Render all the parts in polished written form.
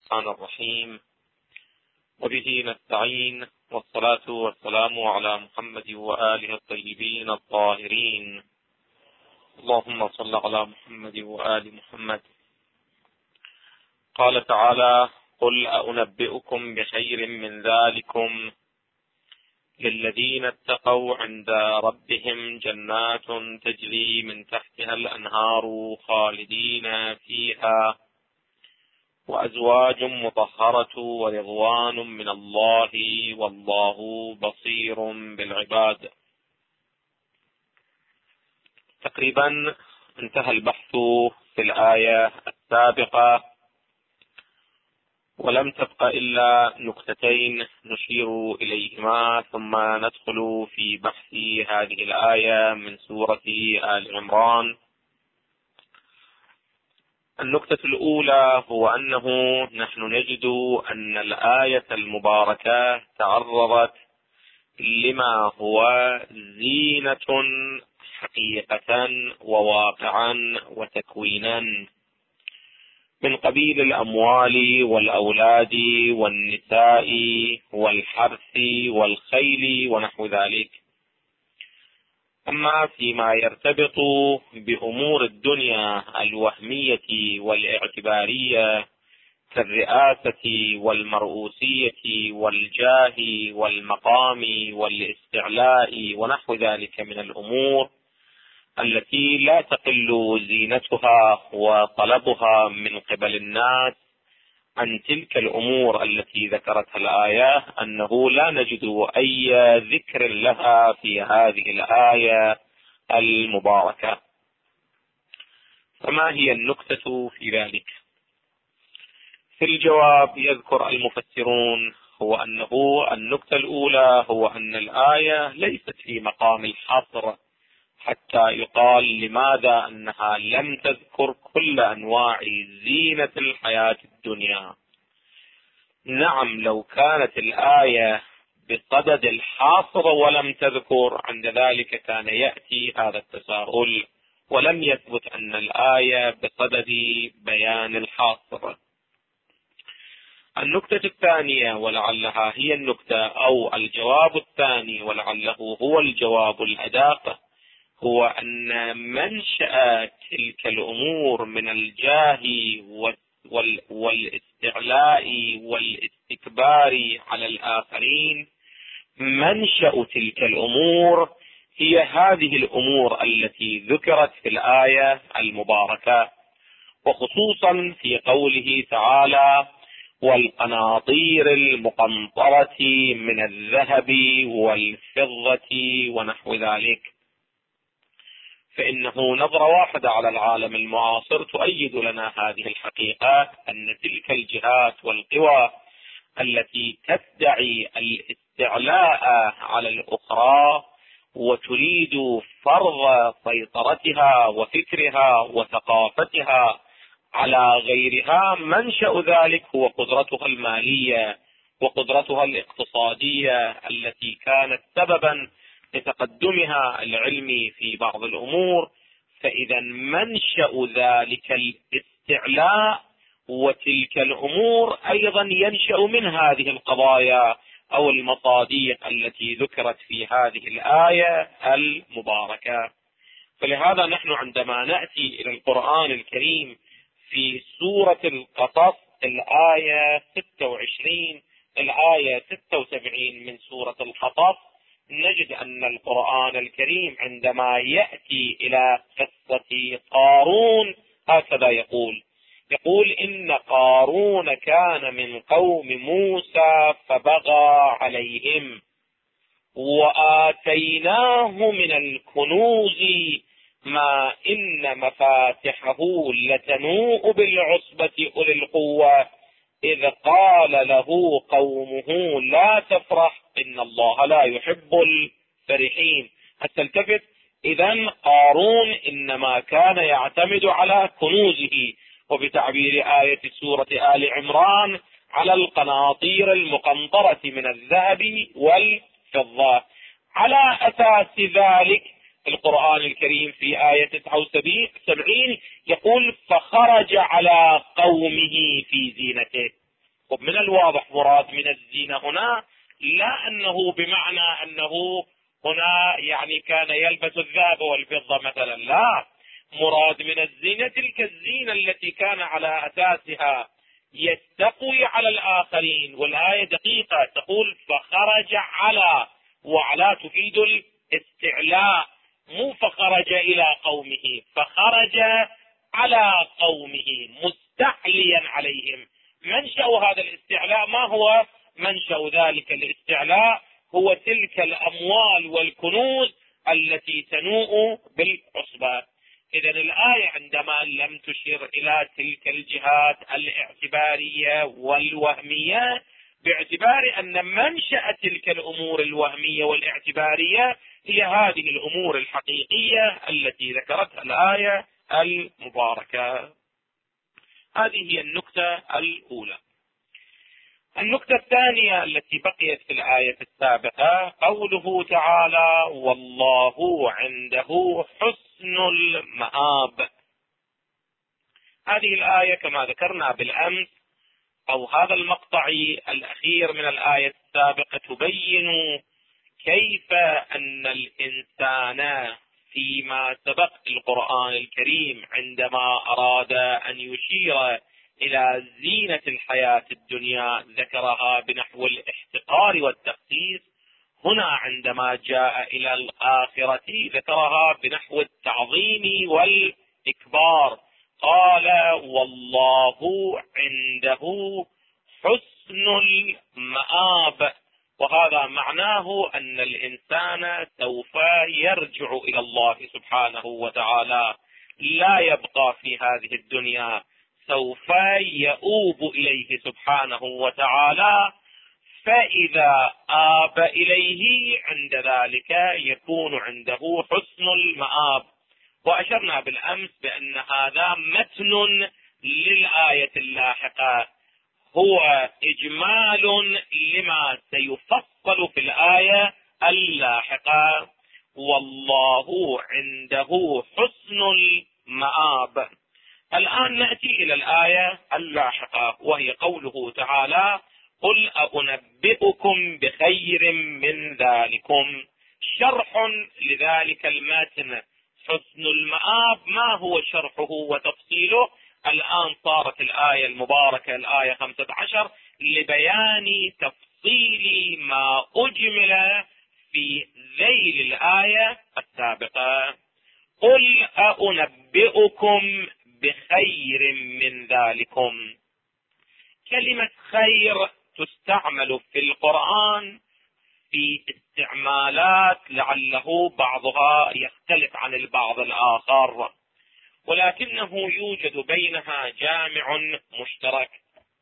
الرحمن الرحيم، وبه نستعين، والصلاة والسلام على محمد وآله الطيبين الطاهرين. اللهم صل على محمد وآل محمد. قال تعالى: قل أنبئكم بخير من ذلكم للذين اتقوا عند ربهم جنات تجري من تحتها الأنهار خالدين فيها وأزواج مطهرة ورضوان من الله والله بصير بالعباد. تقريبا انتهى البحث في الآية السابقة، ولم تبق إلا نكتتين نشير إليهما ثم ندخل في بحث هذه الآية من سورة آل عمران. النكتة الأولى هو أنه نحن نجد أن الآية المباركة تعرضت لما هو زينة حقيقة وواقعا وتكوينا من قبيل الأموال والأولاد والنساء والحرث والخيل ونحو ذلك. أما فيما يرتبط بأمور الدنيا الوهمية والاعتبارية كالرئاسة والمرؤوسية والجاه والمقام والاستعلاء ونحو ذلك من الأمور التي لا تقل زينتها وطلبها من قبل الناس عن تلك الأمور التي ذكرتها الآية، أنه لا نجد أي ذكر لها في هذه الآية المباركة. فما هي النكتة في ذلك؟ في الجواب يذكر المفسرون هو أنه النكتة الأولى هو أن الآية ليست في مقام الحصر حتى يقال لماذا أنها لم تذكر كل أنواع زينة الحياة الدنيا. نعم، لو كانت الآية بصدد الحاصر ولم تذكر، عند ذلك كان يأتي هذا التساؤل، ولم يثبت أن الآية بصدد بيان الحاصر. النكتة الثانية ولعلها هي النكتة أو الجواب الثاني ولعله هو الجواب الأدق، هو أن منشأ تلك الأمور من الجاه والاستعلاء والاستكبار على الآخرين، منشأ تلك الأمور هي هذه الأمور التي ذكرت في الآية المباركة، وخصوصا في قوله تعالى: والقناطير المقنطرة من الذهب والفضة ونحو ذلك. فإنه نظرة واحدة على العالم المعاصر تؤيد لنا هذه الحقيقة، أن تلك الجهات والقوى التي تدعي الاستعلاء على الأخرى وتريد فرض سيطرتها وفكرها وثقافتها على غيرها، منشأ ذلك هو قدرتها المالية وقدرتها الاقتصادية التي كانت سببا لتقدمها العلمي في بعض الأمور. فإذا منشأ ذلك الاستعلاء وتلك الأمور أيضا ينشأ من هذه القضايا أو المصاديق التي ذكرت في هذه الآية المباركة. فلهذا نحن عندما نأتي إلى القرآن الكريم في سورة القصص الآية 26 الآية 76 من سورة القصص، نجد أن القرآن الكريم عندما يأتي إلى قصة قارون هكذا يقول إن قارون كان من قوم موسى فبغى عليهم وآتيناه من الكنوز ما إن مفاتحه لتنوء بالعصبة أولي القوة إذ قال له قومه لا تفرح إن الله لا يحب الفرحين. التلتفت، إذن قارون إنما كان يعتمد على كنوزه، وبتعبير آية سورة آل عمران على القناطير المقنطرة من الذهب والفضة. على أساس ذلك القرآن الكريم في آية 79 يقول فخرج على قومه في زينته. ومن الواضح مراد من الزينة هنا لا أنه بمعنى أنه هنا يعني كان يلبس الذهب والفضة مثلا، لا، مراد من الزينة تلك الزينة التي كان على أساسها يستقوي على الآخرين. والآية دقيقة تقول فخرج على، وعلى تفيد الاستعلاء، مو فخرج إلى قومه، فخرج على قومه مستعليا عليهم. منشأ هذا الاستعلاء ما هو؟ منشأ ذلك الاستعلاء هو تلك الأموال والكنوز التي تنوء بالعصبة. إذن الآية عندما لم تشير إلى تلك الجهات الاعتبارية والوهمية، باعتبار أن منشأ تلك الأمور الوهمية والاعتبارية هي هذه الأمور الحقيقية التي ذكرتها الآية المباركة. هذه هي النكتة الأولى. النكتة الثانية التي بقيت في الآية السابقة قوله تعالى والله عنده حسن المآب. هذه الآية كما ذكرنا بالأمس، أو هذا المقطع الأخير من الآية السابقة، تبين كيف أن الإنسان فيما سبق القرآن الكريم عندما أراد أن يشير إلى زينة الحياة الدنيا ذكرها بنحو الاحتقار والتخسيس، هنا عندما جاء إلى الآخرة ذكرها بنحو التعظيم والإكبار. قال والله عنده حسن المآب، وهذا معناه أن الإنسان سوف يرجع إلى الله سبحانه وتعالى، لا يبقى في هذه الدنيا، سوف يؤوب إليه سبحانه وتعالى. فإذا آب إليه عند ذلك يكون عنده حسن المآب. وأشرنا بالأمس بأن هذا متن للآية اللاحقة، هو إجمال لما سيفصل في الآية اللاحقة. والله عنده حسن المآب. الآن نأتي إلى الآية اللاحقة وهي قوله تعالى قل أنبئكم بخير من ذلكم. شرح لذلك المتن حسن المآب، ما هو شرحه وتفصيله؟ الآن صارت الآية المباركة الآية 15 لبيان تفصيل ما أجمل في ذيل الآية السابقة. قل أنبئكم بخير من ذلكم. كلمة خير تستعمل في القرآن في استعمالات لعله بعضها يختلف عن البعض الآخر، ولكنه يوجد بينها جامع مشترك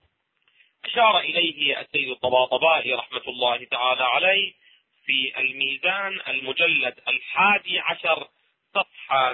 أشار إليه السيد الطباطبائي رحمة الله تعالى عليه في الميزان المجلد 11 صفحة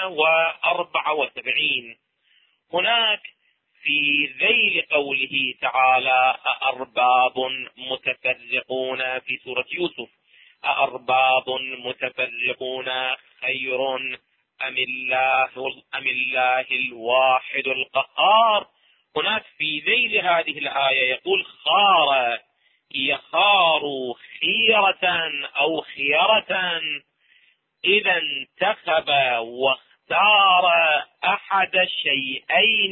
174. هناك في ذيل قوله تعالى أأرباب متفرقون في سورة يوسف، أأرباب متفرقون خير أم الله الواحد القهار. هناك في ذيل هذه الآية يقول خار يخار خيرة أو خيرة، إذا انتخب واختار أحد شيئين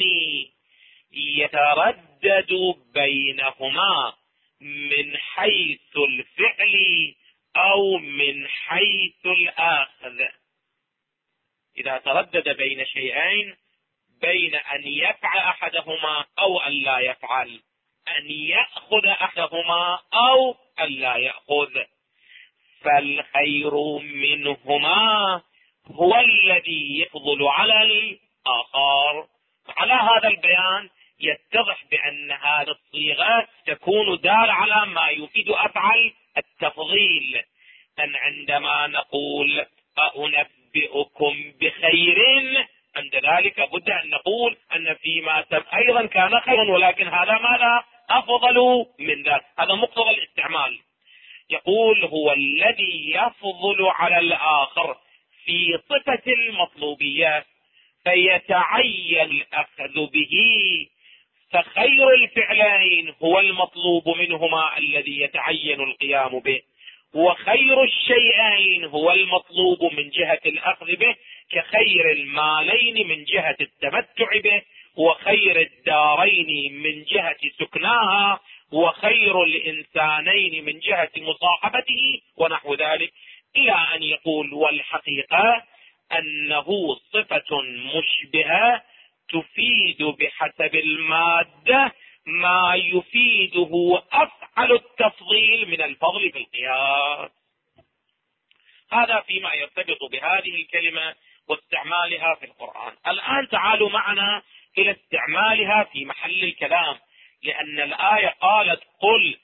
يتردد بينهما من حيث الفعل أو من حيث الآخذ. إذا تردد بين شيئين، بين أن يفعل أحدهما أو أن لا يفعل، أن يأخذ أحدهما أو أن لا يأخذ، فالخير منهما هو الذي يفضل على الآخر. على هذا البيان يتضح بأن هذه الصيغة تكون دال على ما يفيد أفعل التفضيل. أن عندما نقول أنبئكم بخير، عند ذلك بد أن نقول أن فيما سبق أيضا كان خيرا، ولكن هذا ماذا أفضل من ذلك، هذا مقتضى الاستعمال. يقول هو الذي يفضل على الآخر في صفة المطلوبية، فيتعين الأخذ به، فخير الفعلين هو المطلوب منهما الذي يتعين القيام به، وخير الشيئين هو المطلوب من جهة الأخذ به، كخير المالين من جهة التمتع به، وخير الدارين من جهة سكناها، وخير الإنسانين من جهة مصاحبته ونحو ذلك، إلى أن يقول: والحقيقة أنه صفة مشبهة تفيد بحسب المادة ما يفيده أفعل التفضيل من الفضل في القياس. هذا فيما يرتبط بهذه الكلمة واستعمالها في القرآن. الآن تعالوا معنا إلى استعمالها في محل الكلام، لأن الآية قالت: قل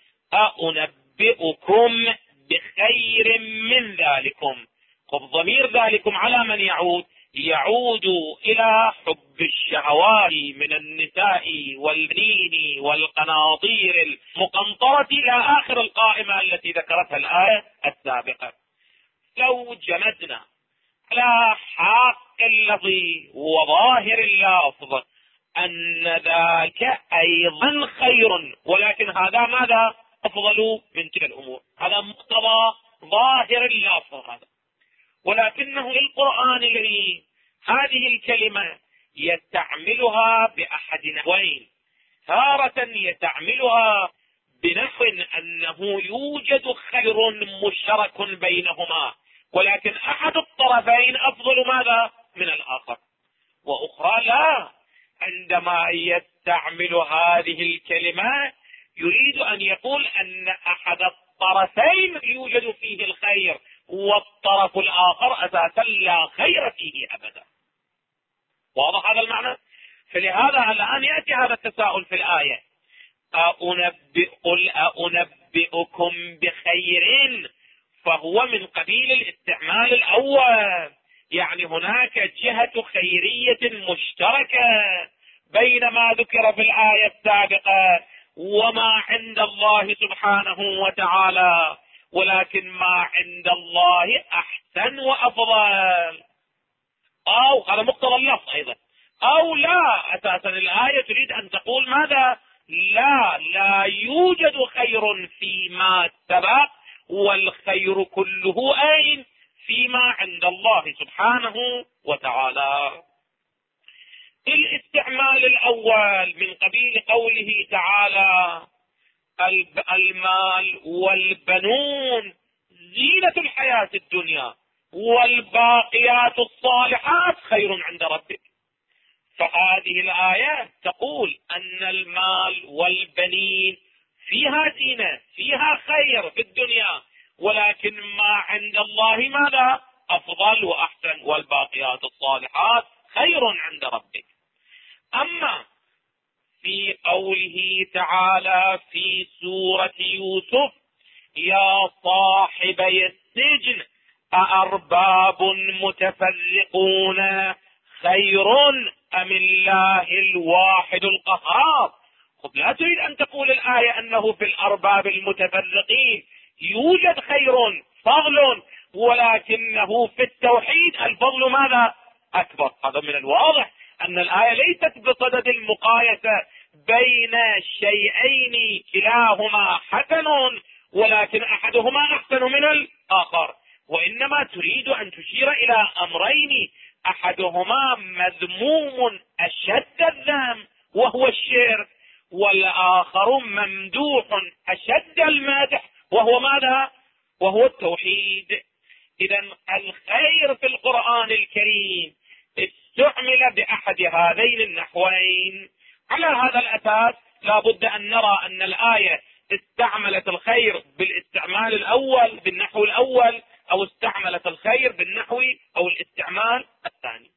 أنبئكم بخير من ذلكم. ضمير ذلكم على من يعود؟ يعود إلى حب الشهوات من النساء والبنين والقناطير المقنطرة إلى آخر القائمة التي ذكرتها الآية السابقة. لو جمدنا على حق اللفظ وظاهر اللفظ أن ذاك أيضا خير، ولكن هذا ماذا؟ أفضل من تلك الأمور. هذا مقتضى ظاهر اللفظ هذا، ولكنه القرآن الكريم هذه الكلمة يستعملها بأحد نحوين. تارة يستعملها بنحو أنه يوجد خير مشترك بينهما، ولكن أحد الطرفين أفضل ماذا؟ من الآخر. وأخرى لا، عندما يستعمل هذه الكلمة يريد أن يقول أن أحد الطرفين يوجد فيه الخير، والطرف الآخر أساسا لا خير فيه أبدا. واضح هذا المعنى؟ فلهذا الآن يأتي هذا التساؤل في الآية: قل أنبئكم بخير، فهو من قبيل الاستعمال الأول، يعني هناك جهة خيرية مشتركة بين ما ذكر في الآية السابقة وما عند الله سبحانه وتعالى، ولكن ما عند الله أحسن وأفضل. أو هذا مقتضى اللفظ أيضا، أو لا، أساسا الآية تريد أن تقول ماذا؟ لا يوجد خير فيما سبق، والخير كله أين؟ فيما عند الله سبحانه وتعالى. الاستعمال الأول من قبيل قوله تعالى: المال والبنون زينة الحياة الدنيا والباقيات الصالحات خير عند ربك. فهذه الآية تقول أن المال والبنين فيها زينة، فيها خير في الدنيا، ولكن ما عند الله ماذا؟ أفضل وأحسن، والباقيات الصالحات خير عند ربك. أما في قوله تعالى في سورة يوسف: يا صاحبي السجن أأرباب متفرقون خير أم الله الواحد القهار. لا تريد أن تقول الآية أنه في الأرباب المتفرقين يوجد خير فضل، ولكنه في التوحيد الفضل ماذا؟ أكبر. هذا من الواضح أن الآية ليست بصدد المقايسة بين شيئين كلاهما حسن، ولكن أحدهما أحسن من الآخر، وإنما تريد أن تشير إلى أمرين: أحدهما مذموم أشد الذم وهو الشرك، والآخر ممدوح أشد المدح وهو ماذا؟ وهو التوحيد. إذا الخير في القرآن الكريم استعمل بأحد هذين النحوين. على هذا الأساس لا بد أن نرى أن الآية استعملت الخير بالاستعمال الأول بالنحو الأول، أو استعملت الخير بالنحو أو الاستعمال الثاني.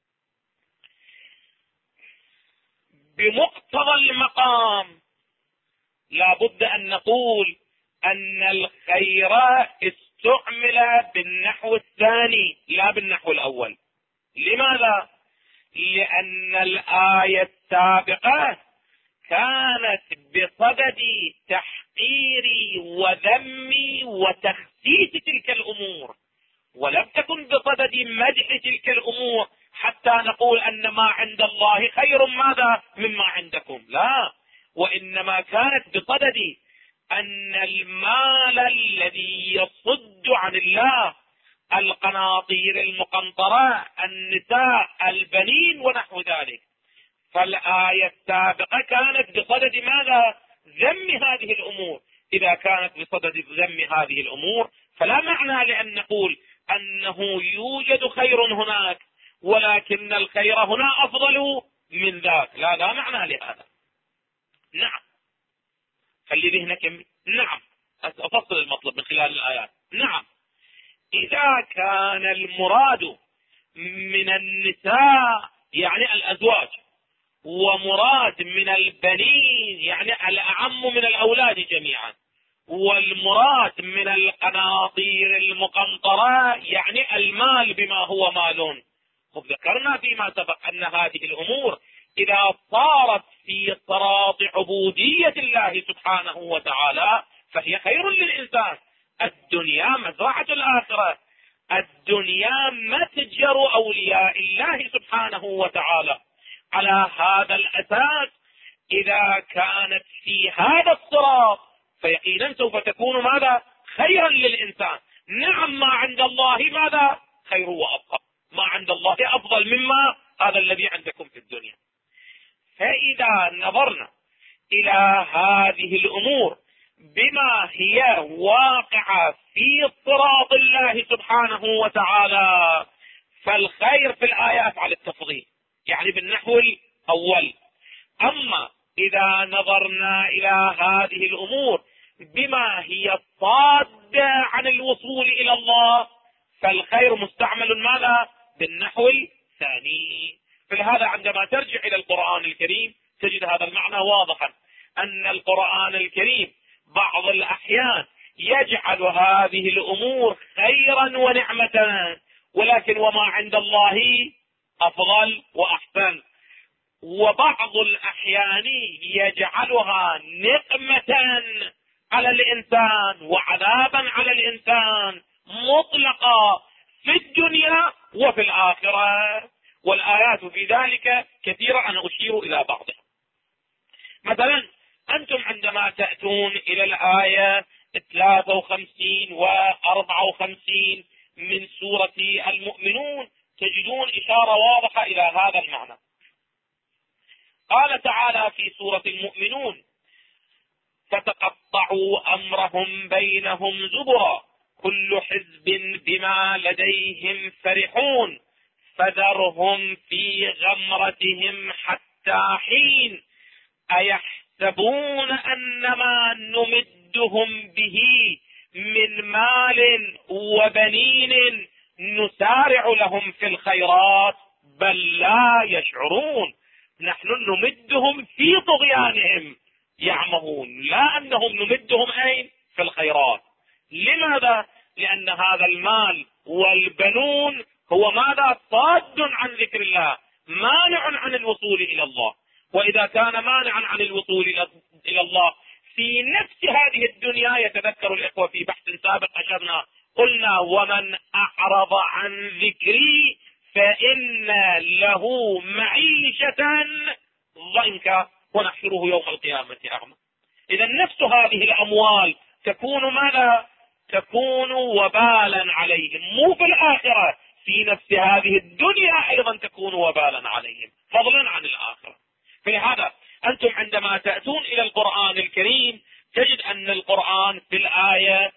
بمقتضى المقام لا بد أن نقول أن الخير استعمل بالنحو الثاني لا بالنحو الأول. لماذا؟ لأن الآية السابقة كانت بصدد تحقير وذم وتخسيس تلك الأمور، ولم تكن بصدد مدح تلك الأمور حتى نقول أن ما عند الله خير ماذا مما عندكم، لا، وإنما كانت بصدد أن المال الذي يصد عن الله، القناطير المقنطرة، النساء، البنين ونحو ذلك. فالآية السابقة كانت بصدد ماذا؟ ذم هذه الأمور. إذا كانت بصدد ذم هذه الأمور فلا معنى لأن نقول أنه يوجد خير هناك ولكن الخير هنا أفضل من ذاك، لا معنى لهذا. نعم، خلي ذهنك نعم، أفصل المطلب من خلال الآيات. نعم، إذا كان المراد من النساء يعني الأزواج، ومراد من البنين يعني الأعم من الأولاد جميعا، والمراد من القناطير المقنطرة يعني المال بما هو مال. ذكرنا فيما سبق أن هذه الأمور إذا صارت في صراط عبودية الله سبحانه وتعالى فهي خير للإنسان. الدنيا مزرعة الآخرة، الدنيا متجر أولياء الله سبحانه وتعالى. على هذا الأساس إذا كانت في هذا الصراط فيقينا سوف تكون ماذا؟ خيرا للإنسان. نعم، ما عند الله ماذا؟ خير وأبقى، ما عند الله أفضل مما هذا الذي عندكم في الدنيا. فإذا نظرنا إلى هذه الأمور بما هي واقعة في صراط الله سبحانه وتعالى فالخير في الآيات على التفضيل، يعني بالنحو الأول. أما إذا نظرنا إلى هذه الأمور بما هي صادة عن الوصول إلى الله فالخير مستعمل ماذا؟ بالنحو الثاني. فلهذا عندما ترجع إلى القرآن الكريم تجد هذا المعنى واضحا، أن القرآن الكريم بعض الأحيان يجعل هذه الأمور خيرا ونعمة، ولكن وما عند الله أفضل وأحسن، وبعض الأحيان يجعلها نقمة على الإنسان وعذابا على الإنسان مطلقة في الدنيا وفي الآخرة. والآيات في ذلك كثيرة، أنا أشير إلى بعضها. مثلا أنتم عندما تأتون إلى الآية 53 و54 من سورة المؤمنون تجدون إشارة واضحة إلى هذا المعنى. قال تعالى في سورة المؤمنون: فتقطعوا أمرهم بينهم زبرا كل حزب بما لديهم فرحون فذرهم في غمرتهم حتى حين أيحسبون أنما نمدهم به من مال وبنين نسارع لهم في الخيرات بل لا يشعرون. نحن نمدهم في طغيانهم يعمهون، لا أنهم نمدهم أين؟ في الخيرات. لماذا؟ لأن هذا المال والبنون هو ماذا؟ صاد عن ذكر الله، مانع عن الوصول إلى الله. وإذا كان مانعا عن الوصول إلى الله في نفس هذه الدنيا، يتذكر الإخوة في بحث سابق أشرنا قلنا: ومن أعرض عن ذكري فإن له معيشة ضنكا ونحشره يوم القيامة أعمى. إذا نفس هذه الأموال تكون ماذا؟ تكون وبالا عليهم، مو في الآخرة، في نفس هذه الدنيا أيضا تكون وبالا عليهم فضلا عن الآخرة. فلهذا أنتم عندما تأتون إلى القرآن الكريم تجد أن القرآن في الآية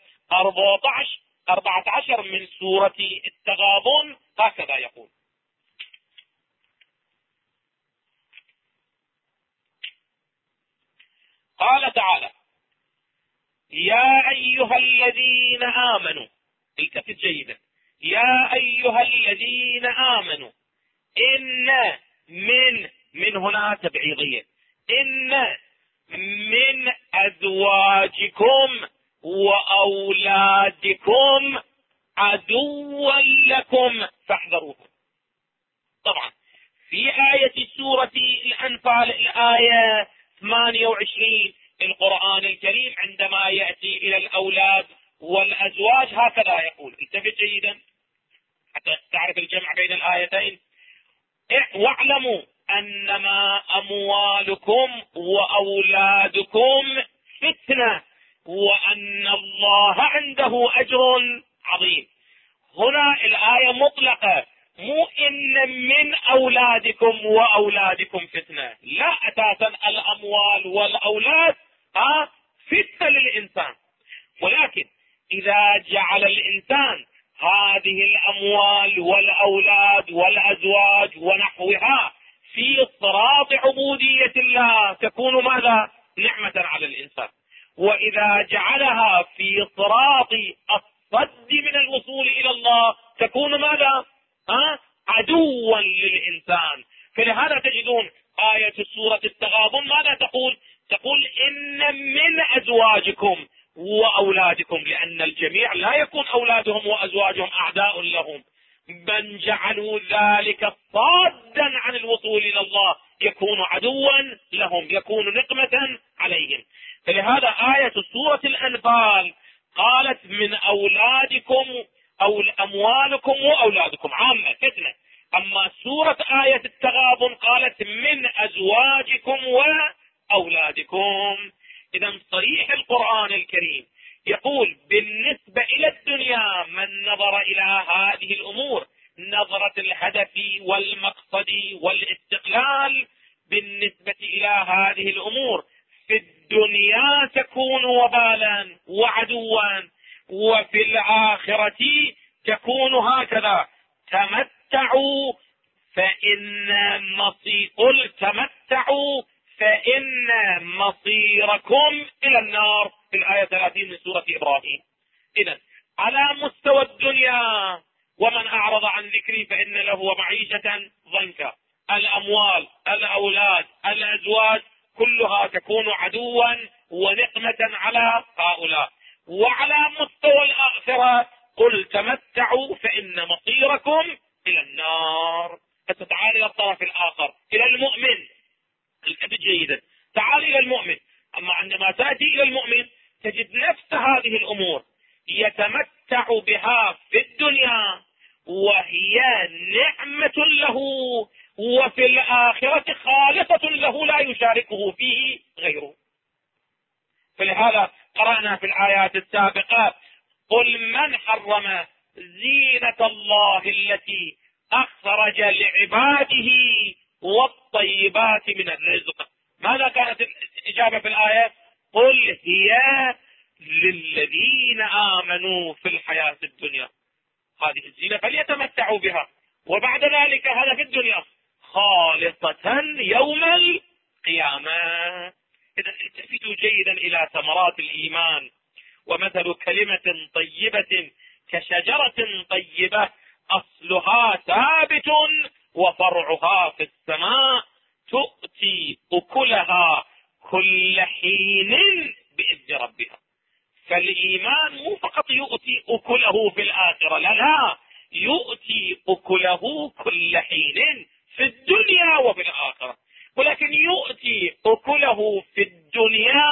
14 من سورة التغابن هكذا يقول: قال تعالى: يا أيها الذين آمنوا، التفت جيدا، يا أيها الذين آمنوا إن من هنا تبعيضية، إن من أزواجكم وأولادكم عدوا لكم فاحذروهم. طبعا في آية سورة الأنفال الآية 28 القرآن الكريم عندما يأتي إلى الأولاد والأزواج هكذا يقول، التفت جيدا حتى تعرف الجمع بين الآيتين: واعلموا أنما أموالكم وأولادكم فتنة وأن الله عنده أجر عظيم. هنا الآية مطلقة، مو إن من أولادكم وأولادكم فتنة، لا، أساسا الأموال والأولاد فتنة للإنسان. ولكن إذا جعل الإنسان هذه الأموال والأولاد والأزواج ونحوها في صراط عبودية الله تكون ماذا؟ نعمة على الإنسان. وإذا جعلها في صراط الصد من الوصول إلى الله تكون ماذا؟ عدوا للإنسان. فلهذا تجدون آية سورة التغابن ماذا تقول؟ تقول إن من أزواجكم وأولادكم، لأن الجميع لا يكون أولادهم وأزواجهم أعداء لهم، من جعلوا ذلك صادا عن الوصول إلى الله يكون عدوا لهم، يكون نقمة عليهم. فلهذا آية سورة الأنفال قالت من أولادكم أو أموالكم وأولادكم عامة فتنة. أما سورة آية التغابن قالت من أزواجكم وأولادكم. إذا صريح القرآن الكريم يقول بالنسبة إلى الدنيا من نظر إلى هذه الأمور نظرة الهدف والمقصد والاستقلال، بالنسبة إلى هذه الأمور في الدنيا تكون وبالا وعدوا، وفي الآخرة تكون هكذا تمتعوا فإن مصيركم إلى النار في الآية 30 من سورة إبراهيم. إذن على مستوى الدنيا ومن أعرض عن ذكري فإن له معيشة ضنكا، الأموال الأولاد الأزواج كلها تكون عدوا ونقمة على هؤلاء. وعلى مستوى الآخرة قل تمتعوا فإن مصيركم إلى النار. فتتعالى إلى الطرف الآخر إلى المؤمن الأدب جيدا، تعال إلى المؤمن. أما عندما تأتي إلى المؤمن تجد نفس هذه الأمور يتمتع بها في الدنيا وهي نعمة له، وفي الآخرة خالصة له لا يشاركه فيه غيره. فلهذا قرأنا في الآيات السابقة قل من حرم زينة الله التي أخرج لعباده والطيبات من الرزق. ماذا كانت الإجابة في الآية؟ قل هي للذين آمنوا في الحياة الدنيا، هذه الزينة فليتمتعوا بها، وبعد ذلك هذا في الدنيا خالصة يوم القيامة. إذا التفتوا جيدا إلى ثمرات الإيمان. ومثل كلمة طيبة كشجرة طيبة أصلها ثابت وفرعها في السماء تؤتي أكلها كل حين بإذن ربها. فالإيمان مو فقط يؤتي أكله في الآخرة، لا، يؤتي أكله كل حين في الدنيا وفي الآخرة. ولكن يؤتي أكله في الدنيا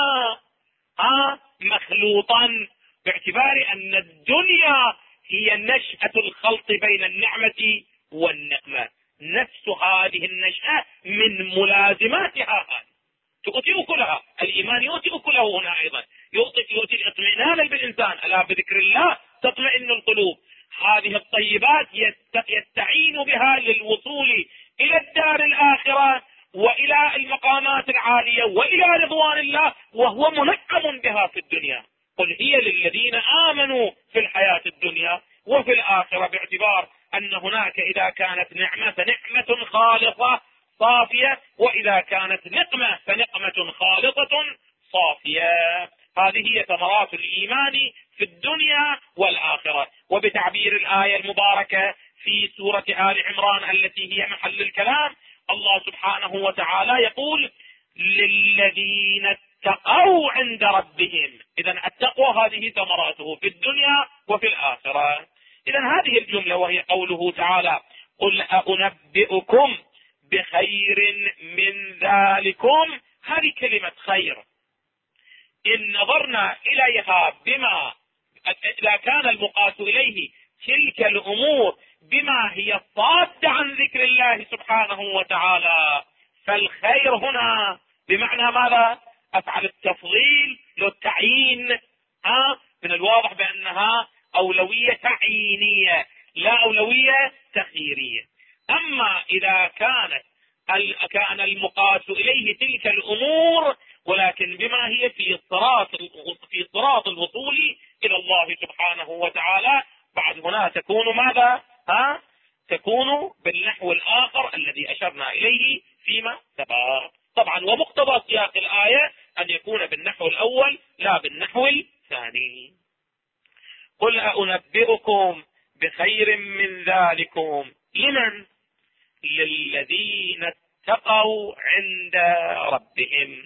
مخلوطا، باعتبار أن الدنيا هي نشأة الخلط بين النعمة والنقمة. نفس هذه النشأة من ملازماتها هذه تؤتي أكلها. الإيمان يؤتي أكله هنا أيضا، يؤتي الاطمئنان بالإنسان، ألا بذكر الله تطمئن القلوب. هذه الطيبات يستعين بها للوصول إلى الدار الآخرة وإلى المقامات العالية وإلى رضوان الله، وهو منعم بها في الدنيا. قل هي للذين آمنوا في الحياة الدنيا وفي الآخرة، باعتبار أن هناك إذا كانت نعمة فنعمة خالصة صافية، وإذا كانت نقمة فنقمة خالصة صافية. هذه هي ثمرات الإيمان في الدنيا والآخرة. وبتعبير الآية المباركة في سورة آل عمران التي هي محل الكلام، الله سبحانه وتعالى يقول للذين اتقوا عند ربهم. إذن التقوى هذه ثمراته في الدنيا وفي الآخرة. إذن هذه الجملة وهي قوله تعالى قل أنبئكم بخير من ذلكم، هذه كلمة خير إن نظرنا إليها بما إذا كان المقاس إليه تلك الأمور بما هي صادة عن ذكر الله سبحانه وتعالى. فالخير هنا بمعنى ماذا؟ أفعل التفضيل لو التعيين، من الواضح بأنها أولوية تعيينية لا أولوية تخييرية. أما إذا كان المقاس إليه تلك الأمور ولكن بما هي في صراط الوصول إلى الله سبحانه وتعالى، بعد هنا تكون ماذا؟ تكون بالنحو الآخر الذي أشرنا إليه فيما سبق. طبعا ومقتضى سياق الآية أن يكون بالنحو الأول لا بالنحو الثاني. قل أنبئكم بخير من ذلكم لمن؟ للذين اتقوا عند ربهم.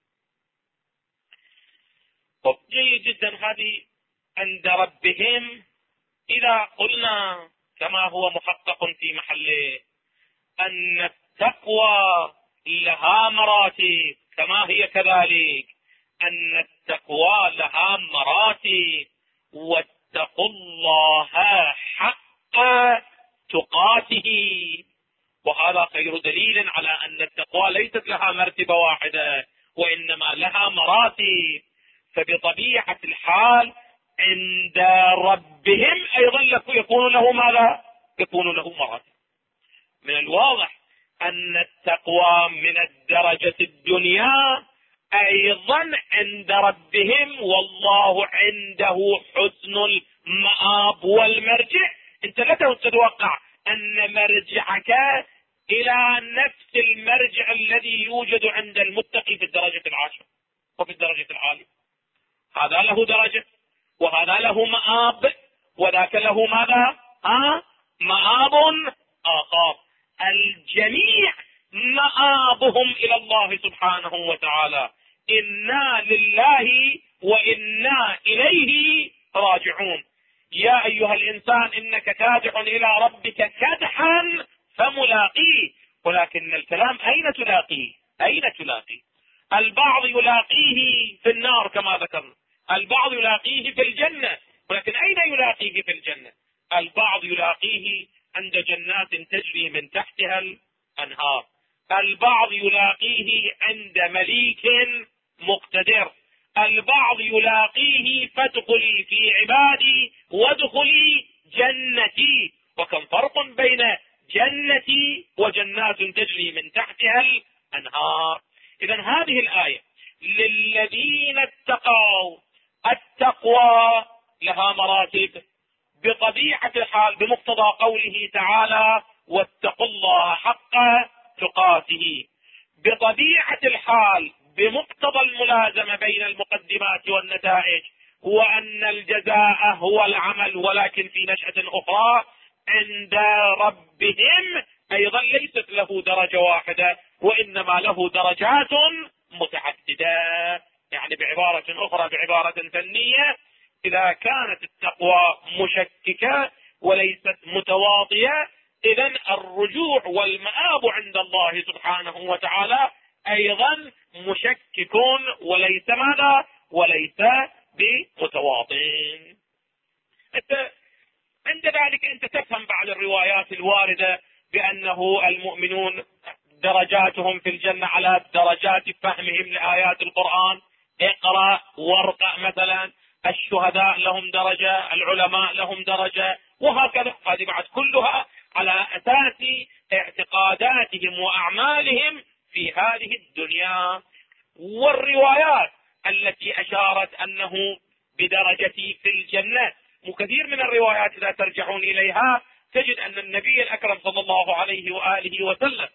جيد جدا. هذه عند ربهم إذا قلنا كما هو محقق في محله أن التقوى لها مراتب، كما هي كذلك أن التقوى لها مراتب. واتقوا الله حق تقاته، وهذا خير دليل على أن التقوى ليست لها مرتبة واحدة وإنما لها مراتب. فبطبيعة الحال عند ربهم أيضا يكون له ماذا؟ يكون له مراتب. من الواضح أن التقوى من الدرجة الدنيا أيضا عند ربهم، والله عنده حسن المآب والمرجع. انت لا تتوقع أن مرجعك إلى نفس المرجع الذي يوجد عند المتقي في الدرجة العاشرة وفي الدرجة العالية. هذا له درجة وهذا له مآب وذاك له ماذا؟ مآب آخر. الجميع مآبهم إلى الله سبحانه وتعالى. إنا لله وإنا إليه راجعون. يا أيها الإنسان إنك كادح إلى ربك كدحا فملاقيه. ولكن الكلام أين تلاقيه؟ أين تلاقيه؟ البعض يلاقيه في النار كما ذكرنا، البعض يلاقيه في الجنة، ولكن أين يلاقيه في الجنة؟ البعض يلاقيه عند جنات تجري من تحتها الأنهار، البعض يلاقيه عند مليك مقتدر، البعض يلاقيه فادخلي في عبادي وادخلي جنتي. وكم فرق بين جنتي وجنات تجري من تحتها الأنهار. إذن هذه الآية للذين اتقوا، التقوى لها مراتب بطبيعة الحال بمقتضى قوله تعالى واتقوا الله حق تقاته. بطبيعة الحال بمقتضى الملازمة بين المقدمات والنتائج هو أن الجزاء هو العمل، ولكن في نشأة أخرى عند ربهم أيضا ليست له درجة واحدة وإنما له درجات متعددة. يعني بعبارة أخرى، بعبارة فنية، إذا كانت التقوى مشككة وليست متواطية إذن الرجوع والمآب عند الله سبحانه وتعالى أيضا مشككون وليس ماذا؟ وليس بمتواطئ. عند ذلك أنت تفهم بعض الروايات الواردة بأنه المؤمنون درجاتهم في الجنة على درجات فهمهم لآيات القرآن. اقرأ وارقع مثلا، الشهداء لهم درجة، العلماء لهم درجة، وهكذا. هذه بعد كلها على أساس اعتقاداتهم وأعمالهم في هذه الدنيا. والروايات التي أشارت أنه بدرجتي في الجنة، وكثير من الروايات إذا ترجعون إليها تجد أن النبي الأكرم صلى الله عليه وآله وسلم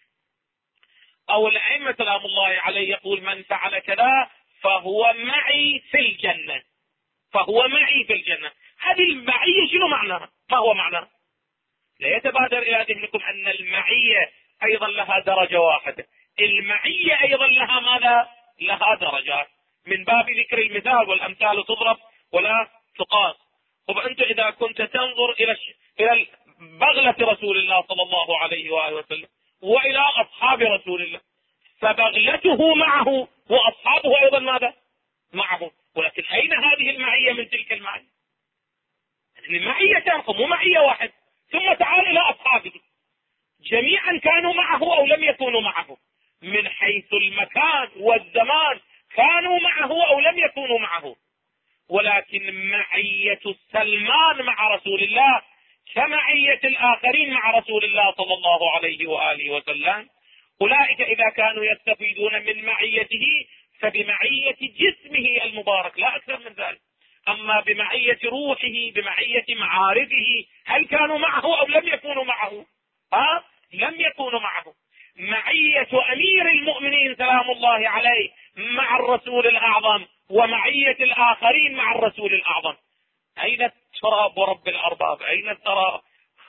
أو الأئمة سلام الله عليه يقول من فعل كذا فهو معي في الجنة، فهو معي في الجنة. هذه المعية شنو معناها؟ ما هو معناها؟ لا يتبادر إلى ذهنكم أن المعية أيضا لها درجة واحدة، المعية أيضا لها ماذا؟ لها درجات، من باب ذكر المثال والأمثال تضرب ولا تقاس. طب أنت إذا كنت تنظر إلى بغلة رسول الله صلى الله عليه وآله وسلم وإلى أصحاب رسول الله، فبغلته معه وأصحابه أيضا ماذا؟ معه. ولكن أين هذه المعية من تلك المعية؟ المعية تنقم، مو معية واحد. ثم تعال إلى أصحابه، جميعا كانوا معه أو لم يكونوا معه؟ من حيث المكان والزمان كانوا معه أو لم يكونوا معه، ولكن معية سلمان مع رسول الله كمعية الآخرين مع رسول الله صلى الله عليه وآله وسلم. أولئك إذا كانوا يستفيدون من معيته فبمعية جسمه المبارك لا أكثر من ذلك. أما بمعية روحه، بمعية معارفه، هل كانوا معه أو لم يكونوا معه؟ لم يكونوا معه. معية أمير المؤمنين سلام الله عليه مع الرسول الأعظم ومعية الآخرين مع الرسول الأعظم. أين التراب ورب الأرباب؟ أين التراب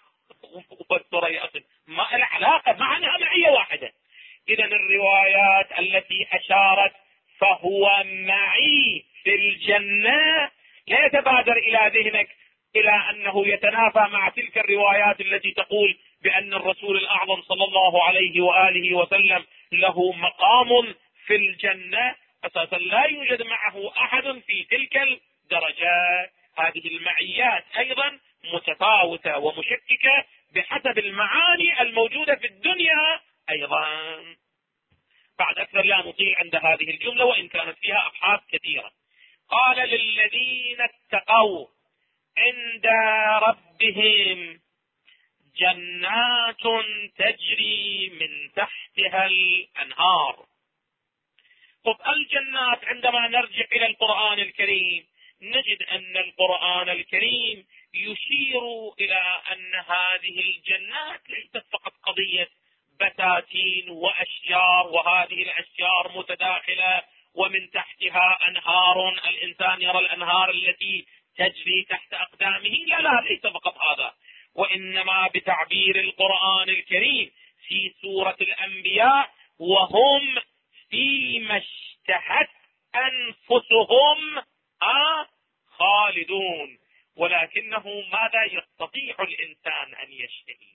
والثريا؟ ما العلاقة؟ معناها معية واحدة. إذا الروايات التي أشارت فهو معي في الجنة لا يتبادر إلى ذهنك إلى أنه يتنافى مع تلك الروايات التي تقول بأن الرسول الأعظم صلى الله عليه وآله وسلم له مقام في الجنة. أساسا لا يوجد معه أحد في تلك الدرجات. هذه المعيات أيضا متفاوتة ومشككة بحسب المعاني الموجودة في الدنيا أيضا. بعد أكثر لا نطيع عند هذه الجملة وإن كانت فيها أبحاث كثيرة. قال للذين اتقوا عند ربهم جنات تجري من تحتها الأنهار. طب الجنات عندما نرجع إلى القرآن الكريم نجد أن القرآن الكريم يشير إلى أن هذه الجنات ليست فقط قضية بساتين وأشجار وهذه الأشجار متداخلة ومن تحتها أنهار، الإنسان يرى الأنهار التي تجري تحت أقدامه. لا ليس فقط هذا، وإنما بتعبير القرآن الكريم في سورة الأنبياء وهم فيما اشتهت أنفسهم خالدون. ولكنه ماذا يستطيع الإنسان أن يشتهي؟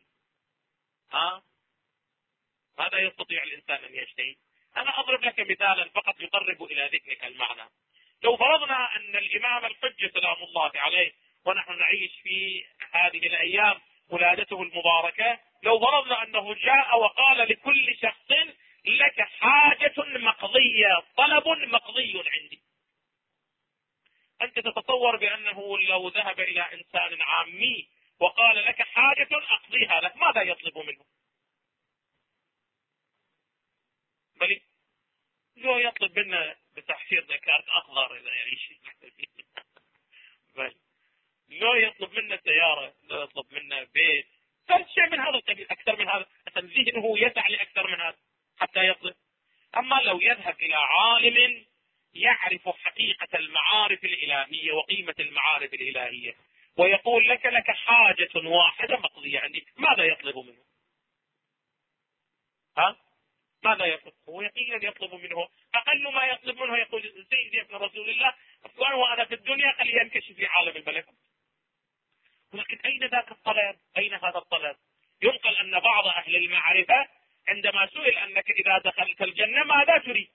ماذا يستطيع الإنسان أن يشتهي؟ أنا أضرب لك مثالا فقط يقرب إلى ذهنك المعنى. لو فرضنا أن الإمام الحجة سلام الله عليه ونحن نعيش في هذه الأيام ولادته المباركة، لو فرضنا أنه جاء وقال لكل شخص لك حاجة مقضية، طلب مقضي عندي، أنت تتصور بأنه لو ذهب إلى إنسان عامي وقال لك حاجة أقضيها لك ماذا يطلب منه؟ بل لو يطلب منا بتحفير زكاة أخضر إذا يعيش بل لو يطلب منا سيارة، لو يطلب منا بيت، شيء من هذا القبيل. أكثر من هذا ذهنه يسع لأكثر من هذا حتى يطلب. أما لو يذهب إلى عالم يعرف حقيقة المعارف الإلهية وقيمة المعارف الإلهية ويقول لك حاجة واحدة مقضية عندي، ماذا يطلب منه؟ ماذا يطلب؟ هو يقينا يطلب منه أقل ما يطلب منه يقول سيدي ابن رسول الله وأنا في الدنيا خلي ينكشف في عالم الملكوت. ولكن أين ذاك الطلب؟ أين هذا الطلب؟ ينقل أن بعض أهل المعرفة عندما سئل أنك إذا دخلت الجنة ماذا تريد؟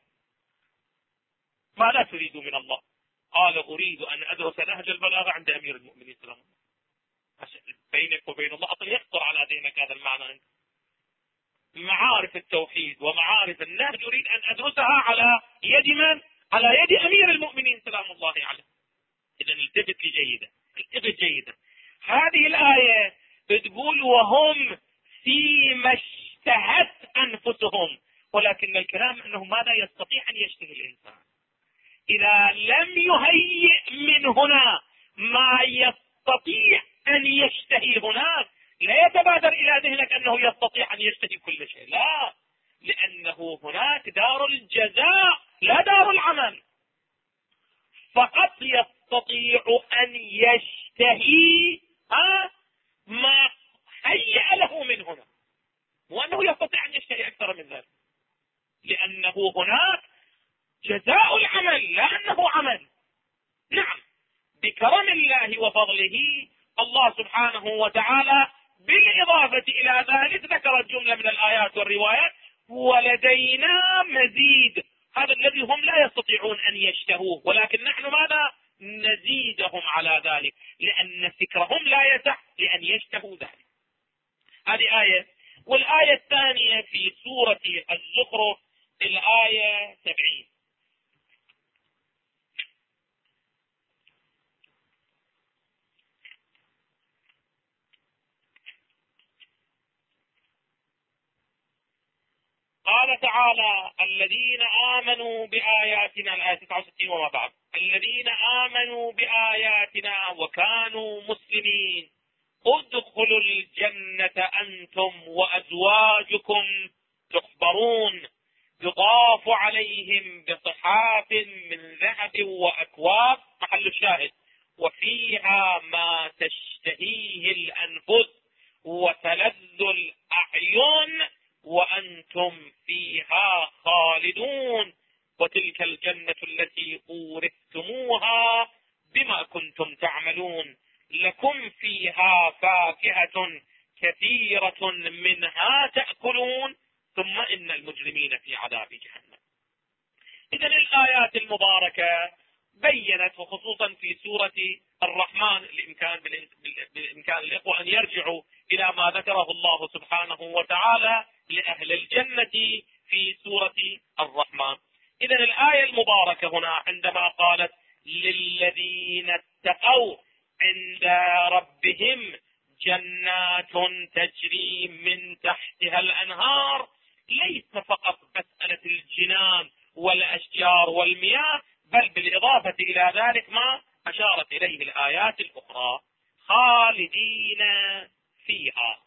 ماذا تريد من الله؟ قال أريد أن أدرس نهج البلاغة عند أمير المؤمنين سلام الله. بينك وبين الله أصلا يخطر على ذهنك هذا المعنى أنت. معارف التوحيد ومعارف النهج أريد أن أدرسها على يد من؟ على يد أمير المؤمنين سلام الله عليه. إذا التفت جيدا. هذه الآية بتقول وهم فيما اشتهت أنفسهم، ولكن الكلام أنه ماذا يستطيع أن يشتهي الإنسان. إذا لم يهيئ من هنا ما يستطيع أن يشتهي هناك لا يتبادر إلى ذهنك أنه يستطيع أن يشتهي كل شيء، لا، لأنه هناك دار الجزاء لا دار العمل. فقط يستطيع أن يشتهي ما هيأ له من هنا، وأنه يستطيع أن يشتهي أكثر من ذلك، لأنه هناك جزاء العمل لا أنه عمل. نعم، بكرم الله وفضله الله سبحانه وتعالى بالإضافة إلى ذلك ذكر الجملة من الآيات والروايات ولدينا مزيد. هذا الذي هم لا يستطيعون أن يشتهوه، ولكن نحن ماذا نزيدهم على ذلك، لأن فكرهم لا يسع لأن يشتهوا ذلك. هذه آية. والآية الثانية في سورة الزخرف الآية 70. قال تعالى: الذين آمنوا بآياتنا، الآية 69 وما بعد، الذين آمنوا بآياتنا وكانوا مسلمين ادخلوا الجنة أنتم وأزواجكم تحبرون يطاف عليهم بصحاف من ذهب وأكواب، محل الشاهد، وفيها ما تشتهيه الأنفس وتلذ الأعين وأنتم فيها خالدون، وتلك الجنة التي أورثتموها بما كنتم تعملون، لكم فيها فاكهة كثيرة منها تأكلون، ثم إن المجرمين في عذاب جهنم. إذن الآيات المباركة بينت، وخصوصا في سورة الرحمن، بالإمكان الإخوة أن يرجعوا إلى ما ذكره الله سبحانه وتعالى لأهل الجنة في سورة الرحمن. إذن الآية المباركة هنا عندما قالت: للذين اتقوا عند ربهم جنات تجري من تحتها الأنهار، ليس فقط مسألة الجنان والأشجار والمياه، بل بالإضافة إلى ذلك ما أشارت إليه الآيات الأخرى: خالدين فيها.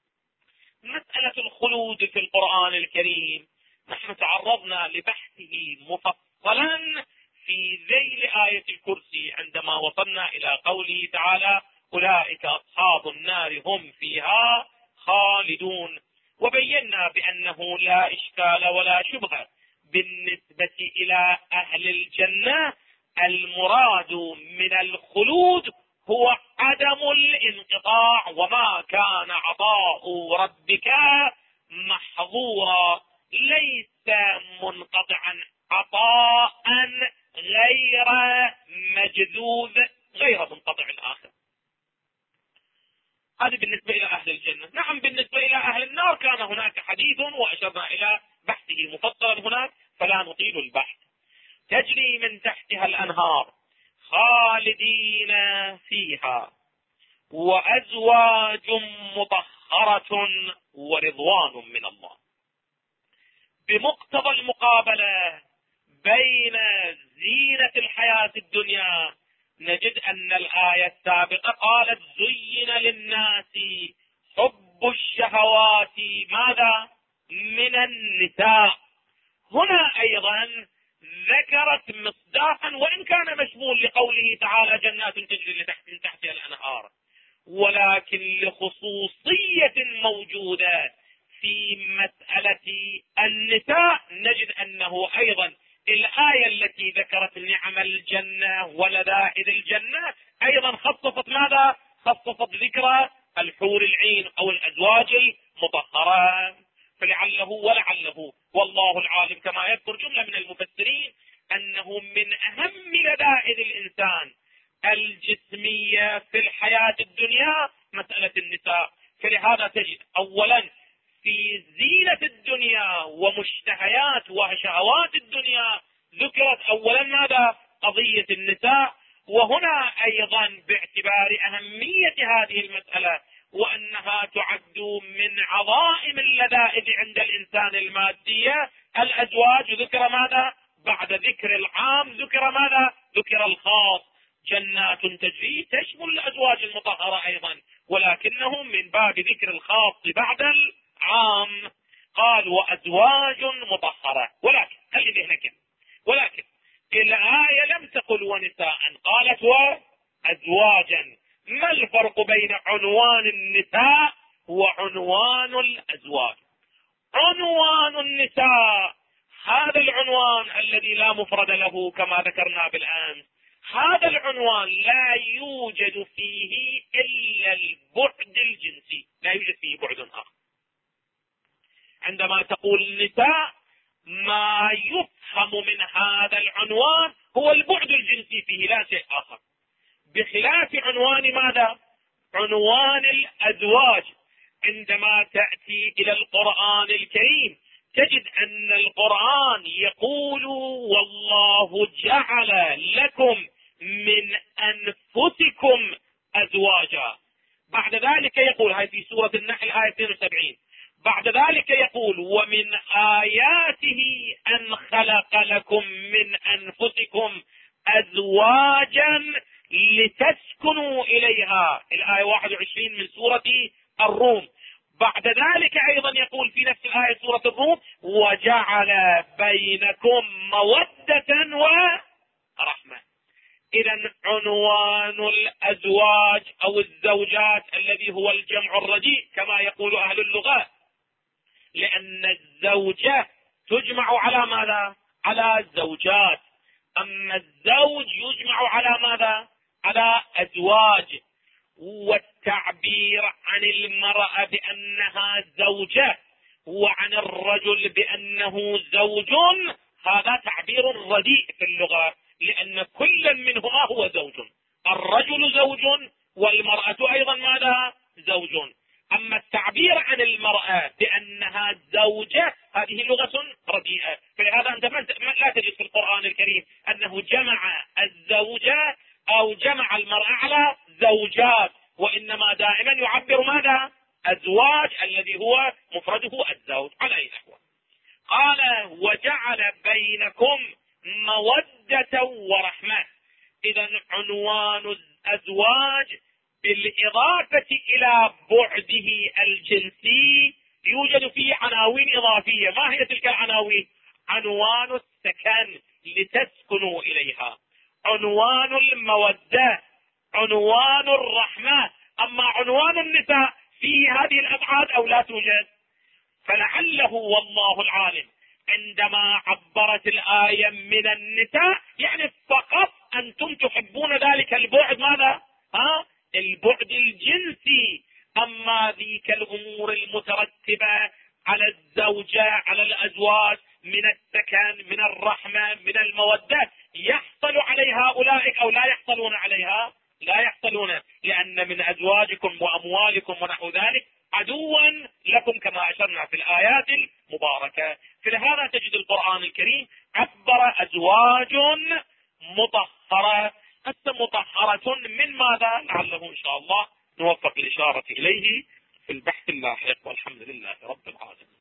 مسألة الخلود في القرآن الكريم نحن تعرضنا لبحثه مفصلا في ذيل آية الكرسي عندما وصلنا إلى قوله تعالى: أولئك أصحاب النار هم فيها خالدون. وبينا بأنه لا إشكال ولا شبهة بالنسبة إلى أهل الجنة، المراد من الخلود هو عدم الانقطاع، وما كان عطاء ربك محظورا، ليس منقطعا عطاء غير مجذوذ، غير منقطع الآخر. هذا بالنسبة إلى أهل الجنة. نعم، بالنسبة إلى أهل النار كان هناك حديث وأشرنا إلى بحثه مفصلا هناك، فلا نطيل البحث. تجري من تحتها الأنهار خالدين فيها وأزواج مطهرة ورضوان من الله. بمقتضى المقابلة بين زينة الحياة الدنيا نجد أن الآية السابقة قالت: زين للناس حب الشهوات ماذا؟ من النساء. هنا أيضا ذكرت مصداقا، وإن كان مشمول لقوله تعالى: جنات تجري من تحتها الأنهار، ولكن لخصوصية موجودة في مسألة النساء نجد أنه أيضا الآية التي ذكرت نعم الجنة ولذائذ الجنة أيضا خصصت ماذا؟ خصصت ذكر الحور العين أو الأزواج المطهرة. فلعله ولعله والله العالم كما يذكر جملة من المفسرين أنه من أهم لذائذ الإنسان الجسمية في الحياة الدنيا مسألة النساء. فلهذا تجد أولا في زينة الدنيا ومشتهيات وشهوات الدنيا ذكرت أولا ماذا؟ قضية النساء. وهنا أيضا باعتبار أهمية هذه المسألة وأنها تعد من عظائم اللذائذ عند الإنسان المادية، الأزواج ذكر ماذا؟ بعد ذكر العام ذكر ماذا؟ ذكر الخاص. جنات تجري تشمل الأزواج المطهرة أيضا، ولكنه من باب ذكر الخاص بعد العام قال: وأزواج مطهرة. ولكن خلي ذهنك، ولكن الآية لم تقل ونساء، قالت وأزواجا. ما الفرق بين عنوان النساء وعنوان الأزواج؟ عنوان النساء هذا العنوان الذي لا مفرد له كما ذكرنا بالأمس، هذا العنوان لا يوجد فيه إلا البعد الجنسي، لا يوجد فيه بعد آخر. عندما تقول النساء ما يفهم من هذا العنوان هو البعد الجنسي فيه، لا شيء آخر، بخلاف عنوان ماذا؟ عنوان الأزواج عندما تأتي إلى القرآن الكريم تجد أن القرآن يقول والله جعل لكم من أنفسكم أزواجا. بعد ذلك يقول، هاي في سورة النحل آية 72، بعد ذلك يقول ومن آياته أن خلق لكم من أنفسكم أزواجا لتسكنوا إليها، الآية 21 من سورة الروم. بعد ذلك أيضا يقول في نفس الآية سورة الروم وجعل بينكم مودة ورحمة. إذا عنوان الأزواج أو الزوجات الذي هو الجمع الرديء كما يقول أهل اللغة، لأن الزوجة تجمع على ماذا؟ على زوجات، أما الزوج يجمع على ماذا؟ على أزواج. والتعبير عن المرأة بأنها زوجة وعن الرجل بأنه زوج هذا تعبير رديء في اللغة، لأن كل منهما هو زوج، الرجل زوج والمرأة أيضا ماذا؟ زوج. أما التعبير عن المرأة بأنها زوجة هذه لغة رديئة، فلهذا أنت لا تجد في القرآن الكريم أنه جمع الزوجة أو جمع المرأة على زوجات، وإنما دائما يعبر ماذا؟ أزواج الذي هو مفرده الزوج. على أي نحو قال وجعل بينكم مودة ورحمة. إذا عنوان الأزواج بالإضافة إلى بعده الجنسي يوجد فيه عناوين إضافية. ما هي تلك العناوين؟ عنوان السكن لتسكنوا إليها، عنوان المودة، عنوان الرحمة. أما عنوان النساء فيه هذه الأبعاد أو لا توجد؟ فلعله والله العالم عندما عبرت الآية من النساء يعني فقط أنتم تحبون ذلك البعد ماذا؟ البعد الجنسي. أما ذيك الأمور المترتبة على الزوجة على الأزواج من السكن من الرحمة من المودة يحصل عليها أولئك أو لا يحصلون عليها؟ لا يحصلون، لأن من أزواجكم وأموالكم ونحو ذلك عدوا لكم كما أشرنا في الآيات المباركة. فلهذا تجد القرآن الكريم عبر أزواج مطهرة. مطهرة من ماذا؟ لعله إن شاء الله نوفق الإشارة إليه في البحث اللاحق، والحمد لله رب العالمين.